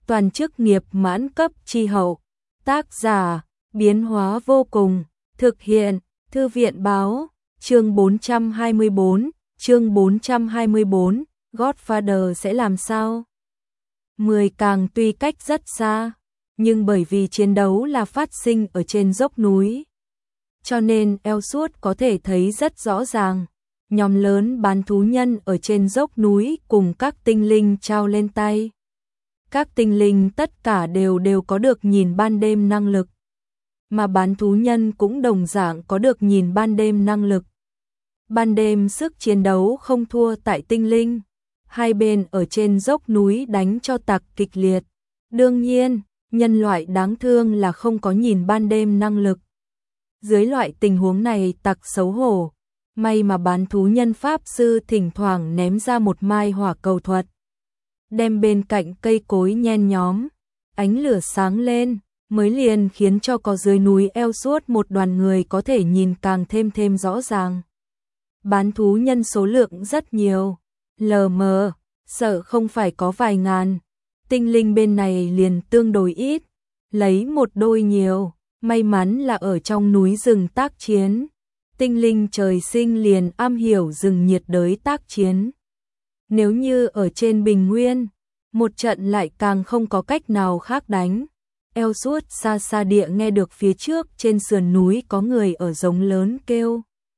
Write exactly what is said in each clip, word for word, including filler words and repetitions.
toàn chức nghiệp mãn cấp chi hậu. Tác giả, biến hóa vô cùng, thực hiện, Thư viện báo, chương bốn trăm hai mươi bốn, chương bốn trăm hai mươi bốn, Godfather sẽ làm sao? Mười càng tuy cách rất xa, nhưng bởi vì chiến đấu là phát sinh ở trên dốc núi, cho nên Elwood có thể thấy rất rõ ràng. Nhóm lớn bán thú nhân ở trên dốc núi cùng các tinh linh trao lên tay. Các tinh linh tất cả đều đều có được nhìn ban đêm năng lực, mà bán thú nhân cũng đồng dạng có được nhìn ban đêm năng lực. Ban đêm sức chiến đấu không thua tại tinh linh. Hai bên ở trên dốc núi đánh cho tặc kịch liệt. Đương nhiên, nhân loại đáng thương là không có nhìn ban đêm năng lực. Dưới loại tình huống này tặc xấu hổ. May mà bán thú nhân pháp sư thỉnh thoảng ném ra một mai hỏa cầu thuật, đem bên cạnh cây cối nhen nhóm, ánh lửa sáng lên, mới liền khiến cho có dưới núi Elwood một đoàn người có thể nhìn càng thêm thêm rõ ràng. Bán thú nhân số lượng rất nhiều, lờ mờ, sợ không phải có vài ngàn. Tinh linh bên này liền tương đối ít, lấy một đôi nhiều, may mắn là ở trong núi rừng tác chiến. Tinh linh trời sinh liền am hiểu rừng nhiệt đới tác chiến. Nếu như ở trên bình nguyên, một trận lại càng không có cách nào khác đánh. Elwood xa xa địa nghe được phía trước trên sườn núi có người ở giống lớn kêu.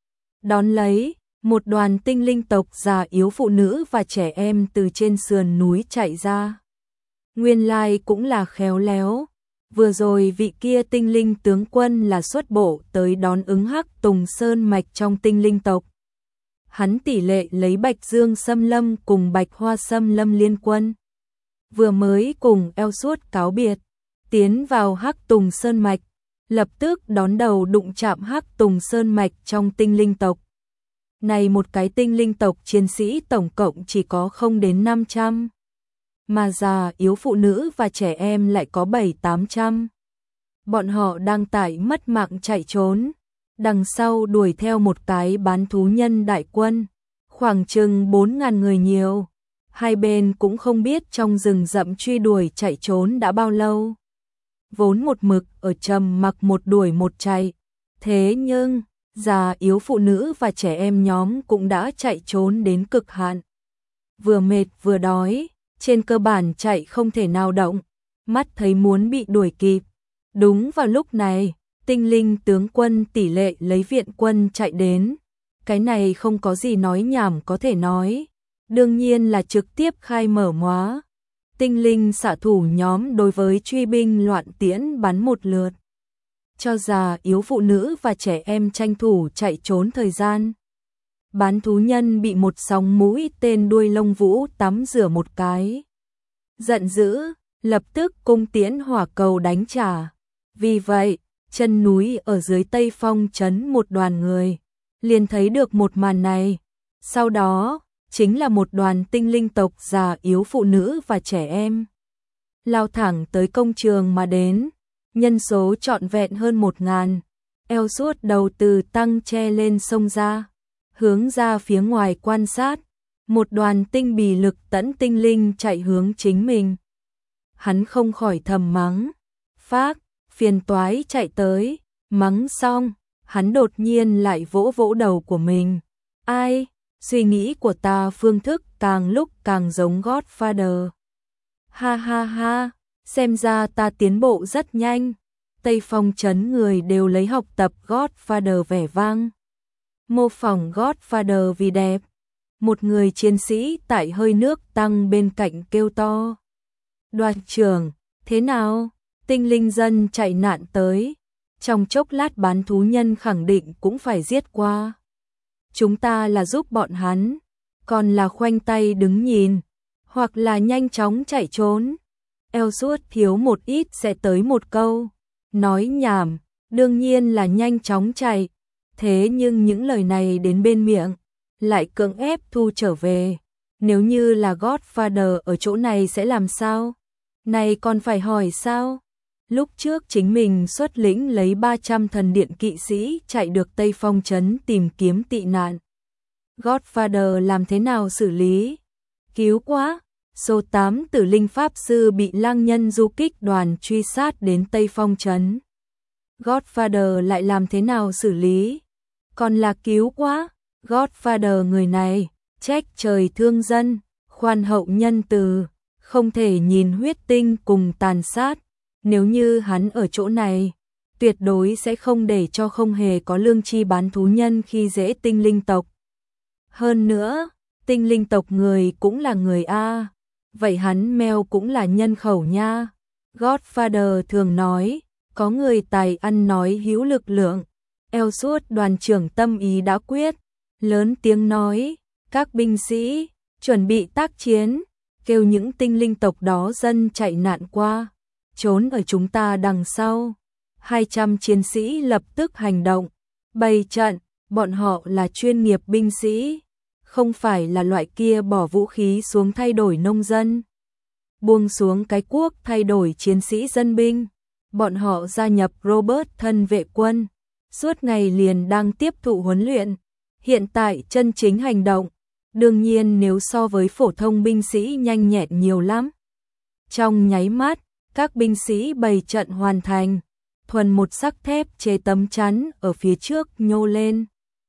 Đón lấy, một đoàn tinh linh tộc già yếu phụ nữ và trẻ em từ trên sườn núi chạy ra. Nguyên lai cũng là khéo léo. Vừa rồi vị kia tinh linh tướng quân là xuất bộ tới đón ứng Hắc Tùng Sơn mạch trong tinh linh tộc. Hắn tỷ lệ lấy Bạch Dương Sâm Lâm cùng Bạch Hoa Sâm Lâm liên quân. Vừa mới cùng Elwood cáo biệt, tiến vào Hắc Tùng Sơn mạch, lập tức đón đầu đụng chạm Hắc Tùng Sơn mạch trong tinh linh tộc. Này một cái tinh linh tộc chiến sĩ tổng cộng chỉ có không đến năm trăm. Mà già yếu phụ nữ và trẻ em lại có bảy tám trăm. Bọn họ đang tải mất mạng chạy trốn, đằng sau đuổi theo một cái bán thú nhân đại quân, khoảng chừng bốn ngàn người nhiều. Hai bên cũng không biết trong rừng rậm truy đuổi chạy trốn đã bao lâu. Vốn một mực ở trầm mặc một đuổi một chạy, thế nhưng già yếu phụ nữ và trẻ em nhóm cũng đã chạy trốn đến cực hạn. Vừa mệt vừa đói, trên cơ bản chạy không thể nào động, mắt thấy muốn bị đuổi kịp. Đúng vào lúc này, tinh linh tướng quân tỷ lệ lấy viện quân chạy đến. Cái này không có gì nói nhảm có thể nói, đương nhiên là trực tiếp khai mở móa. Tinh linh xạ thủ nhóm đối với truy binh loạn tiễn bắn một lượt, cho già yếu phụ nữ và trẻ em tranh thủ chạy trốn thời gian. Bán thú nhân bị một sóng mũi tên đuôi lông vũ tắm rửa một cái. Giận dữ, lập tức cung tiễn hỏa cầu đánh trả. Vì vậy, chân núi ở dưới Tây Phong trấn một đoàn người, liền thấy được một màn này. Sau đó, chính là một đoàn tinh linh tộc già yếu phụ nữ và trẻ em. Lao thẳng tới công trường mà đến, nhân số trọn vẹn hơn một ngàn. Elwood đầu từ tăng che lên sông ra, hướng ra phía ngoài quan sát, một đoàn tinh bì lực tẫn tinh linh chạy hướng chính mình. Hắn không khỏi thầm mắng, phác, phiền toái chạy tới, mắng xong, hắn đột nhiên lại vỗ vỗ đầu của mình. Ai, suy nghĩ của ta phương thức càng lúc càng giống Godfather. Ha ha ha, xem ra ta tiến bộ rất nhanh. Tây Phong trấn người đều lấy học tập Godfather vẻ vang, mô phỏng Godfather vì đẹp. Một người chiến sĩ tại hơi nước tăng bên cạnh kêu to. Đoàn trưởng, thế nào? Tinh linh dân chạy nạn tới. Trong chốc lát bán thú nhân khẳng định cũng phải giết qua. Chúng ta là giúp bọn hắn, còn là khoanh tay đứng nhìn, hoặc là nhanh chóng chạy trốn. Elwood thiếu một ít sẽ tới một câu. Nói nhảm, đương nhiên là nhanh chóng chạy. Thế nhưng những lời này đến bên miệng, lại cưỡng ép thu trở về. Nếu như là Godfather ở chỗ này sẽ làm sao? Này còn phải hỏi sao? Lúc trước chính mình xuất lĩnh lấy ba trăm thần điện kỵ sĩ chạy được Tây Phong trấn tìm kiếm tị nạn. Godfather làm thế nào xử lý? Cứu quá! số tám Tử Linh Pháp Sư bị lang nhân du kích đoàn truy sát đến Tây Phong Trấn. Godfather lại làm thế nào xử lý? Còn là cứu quá, Godfather người này, trách trời thương dân, khoan hậu nhân từ, không thể nhìn huyết tinh cùng tàn sát. Nếu như hắn ở chỗ này, tuyệt đối sẽ không để cho không hề có lương tri bán thú nhân khi dễ tinh linh tộc. Hơn nữa, tinh linh tộc người cũng là người A, vậy hắn mèo cũng là nhân khẩu nha. Godfather thường nói, có người tài ăn nói hữu lực lượng. Elsuốt đoàn trưởng tâm ý đã quyết, lớn tiếng nói, các binh sĩ, chuẩn bị tác chiến, kêu những tinh linh tộc đó dân chạy nạn qua, trốn ở chúng ta đằng sau. hai trăm chiến sĩ lập tức hành động, bày trận, bọn họ là chuyên nghiệp binh sĩ, không phải là loại kia bỏ vũ khí xuống thay đổi nông dân, buông xuống cái cuốc thay đổi chiến sĩ dân binh. Bọn họ gia nhập Robert thân vệ quân, suốt ngày liền đang tiếp thụ huấn luyện, hiện tại chân chính hành động, đương nhiên nếu so với phổ thông binh sĩ nhanh nhẹn nhiều lắm. Trong nháy mắt, các binh sĩ bày trận hoàn thành, thuần một sắc thép chế tấm chắn ở phía trước nhô lên,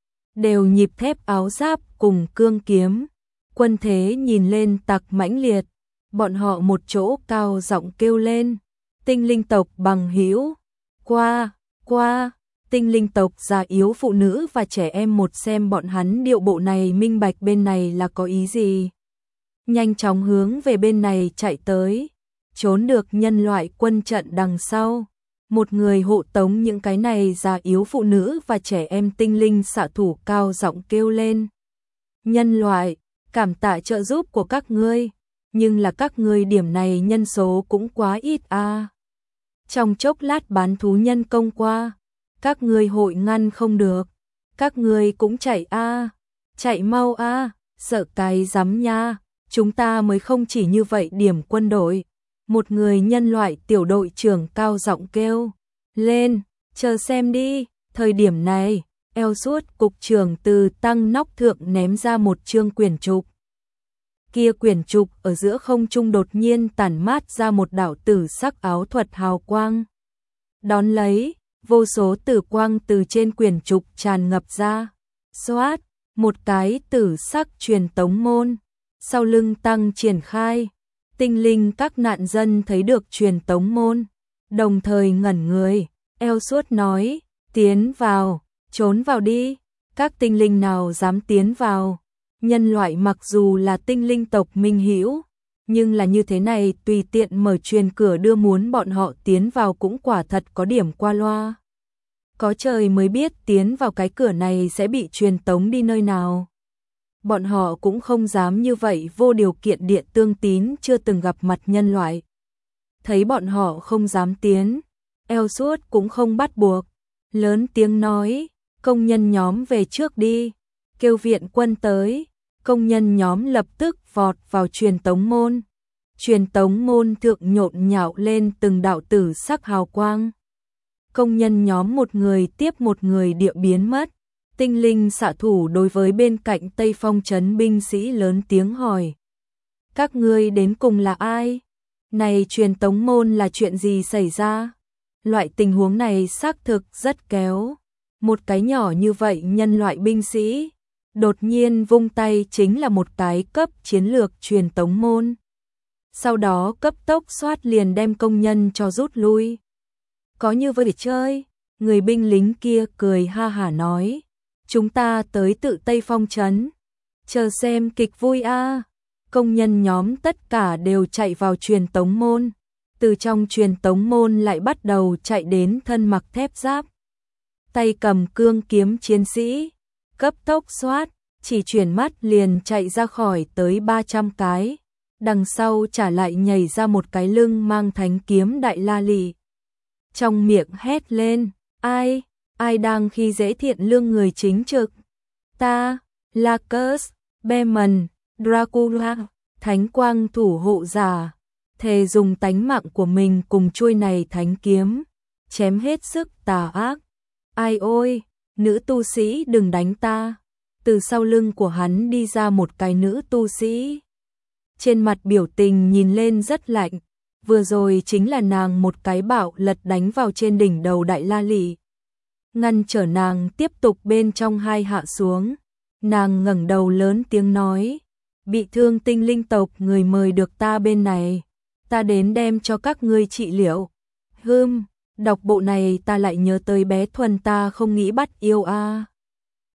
đều nhịp thép áo giáp cùng cương kiếm, quân thế nhìn lên tặc mãnh liệt, bọn họ một chỗ cao giọng kêu lên, tinh linh tộc bằng hữu, qua, qua, tinh linh tộc già yếu phụ nữ và trẻ em một xem bọn hắn điệu bộ này minh bạch bên này là có ý gì. Nhanh chóng hướng về bên này chạy tới, trốn được nhân loại quân trận đằng sau. Một người hộ tống những cái này già yếu phụ nữ và trẻ em tinh linh xạ thủ cao giọng kêu lên. Nhân loại, cảm tạ trợ giúp của các ngươi, nhưng là các ngươi điểm này nhân số cũng quá ít a. À. Trong chốc lát bán thú nhân công qua, các ngươi hội ngăn không được, các ngươi cũng chạy a, à. Chạy mau a, à. Sợ cái rắm nha, chúng ta mới không chỉ như vậy điểm quân đội. Một người nhân loại tiểu đội trưởng cao giọng kêu lên, chờ xem đi. Thời điểm này, Elsuốt cục trưởng từ tăng nóc thượng ném ra một chương quyển trục. Kia quyển trục ở giữa không trung đột nhiên tản mát ra một đạo tử sắc áo thuật hào quang. Đón lấy, vô số tử quang từ trên quyển trục tràn ngập ra. Xoát, một cái tử sắc truyền tống môn, sau lưng tăng triển khai. Tinh linh các nạn dân thấy được truyền tống môn, đồng thời ngẩn người. Elsuốt nói, tiến vào, trốn vào đi. Các tinh linh nào dám tiến vào? Nhân loại mặc dù là tinh linh tộc minh hữu, nhưng là như thế này tùy tiện mở truyền cửa đưa muốn bọn họ tiến vào cũng quả thật có điểm qua loa. Có trời mới biết tiến vào cái cửa này sẽ bị truyền tống đi nơi nào. Bọn họ cũng không dám như vậy vô điều kiện địa tương tín chưa từng gặp mặt nhân loại. Thấy bọn họ không dám tiến, Elsuốt cũng không bắt buộc, lớn tiếng nói, công nhân nhóm về trước đi, kêu viện quân tới. Công nhân nhóm lập tức vọt vào truyền tống môn. Truyền tống môn thượng nhộn nhạo lên từng đạo tử sắc hào quang. Công nhân nhóm một người tiếp một người địa biến mất. Tinh linh xạ thủ đối với bên cạnh Tây Phong trấn binh sĩ lớn tiếng hỏi. Các ngươi đến cùng là ai? Này truyền tống môn là chuyện gì xảy ra? Loại tình huống này xác thực rất kéo. Một cái nhỏ như vậy nhân loại binh sĩ, đột nhiên vung tay chính là một cái cấp chiến lược truyền tống môn. Sau đó cấp tốc xoát liền đem công nhân cho rút lui. Có như vậy để chơi, người binh lính kia cười ha hả nói. Chúng ta tới tự Tây Phong trấn, chờ xem kịch vui a. À. Công nhân nhóm tất cả đều chạy vào truyền tống môn. Từ trong truyền tống môn lại bắt đầu chạy đến thân mặc thép giáp, tay cầm cương kiếm chiến sĩ, cấp tốc xoát, chỉ chuyển mắt liền chạy ra khỏi tới ba trăm cái. Đằng sau trả lại nhảy ra một cái lưng mang thánh kiếm đại la lị. Trong miệng hét lên, ai, ai đang khi dễ thiện lương người chính trực? Ta, Lacus, Beman, Dracula, thánh quang thủ hộ giả, thề dùng tánh mạng của mình cùng chuôi này thánh kiếm, chém hết sức tà ác. Ai ôi, nữ tu sĩ đừng đánh ta. Từ sau lưng của hắn đi ra một cái nữ tu sĩ. trên mặt biểu tình nhìn lên rất lạnh, vừa rồi chính là nàng một cái bạo lật đánh vào trên đỉnh đầu Đại La Lị, ngăn trở nàng tiếp tục bên trong hai hạ xuống. Nàng ngẩng đầu lớn tiếng nói, bị thương tinh linh tộc người mời được ta bên này, ta đến đem cho các ngươi trị liệu. Hừm, đọc bộ này ta lại nhớ tới bé Thuần ta không nghĩ bắt yêu a. À.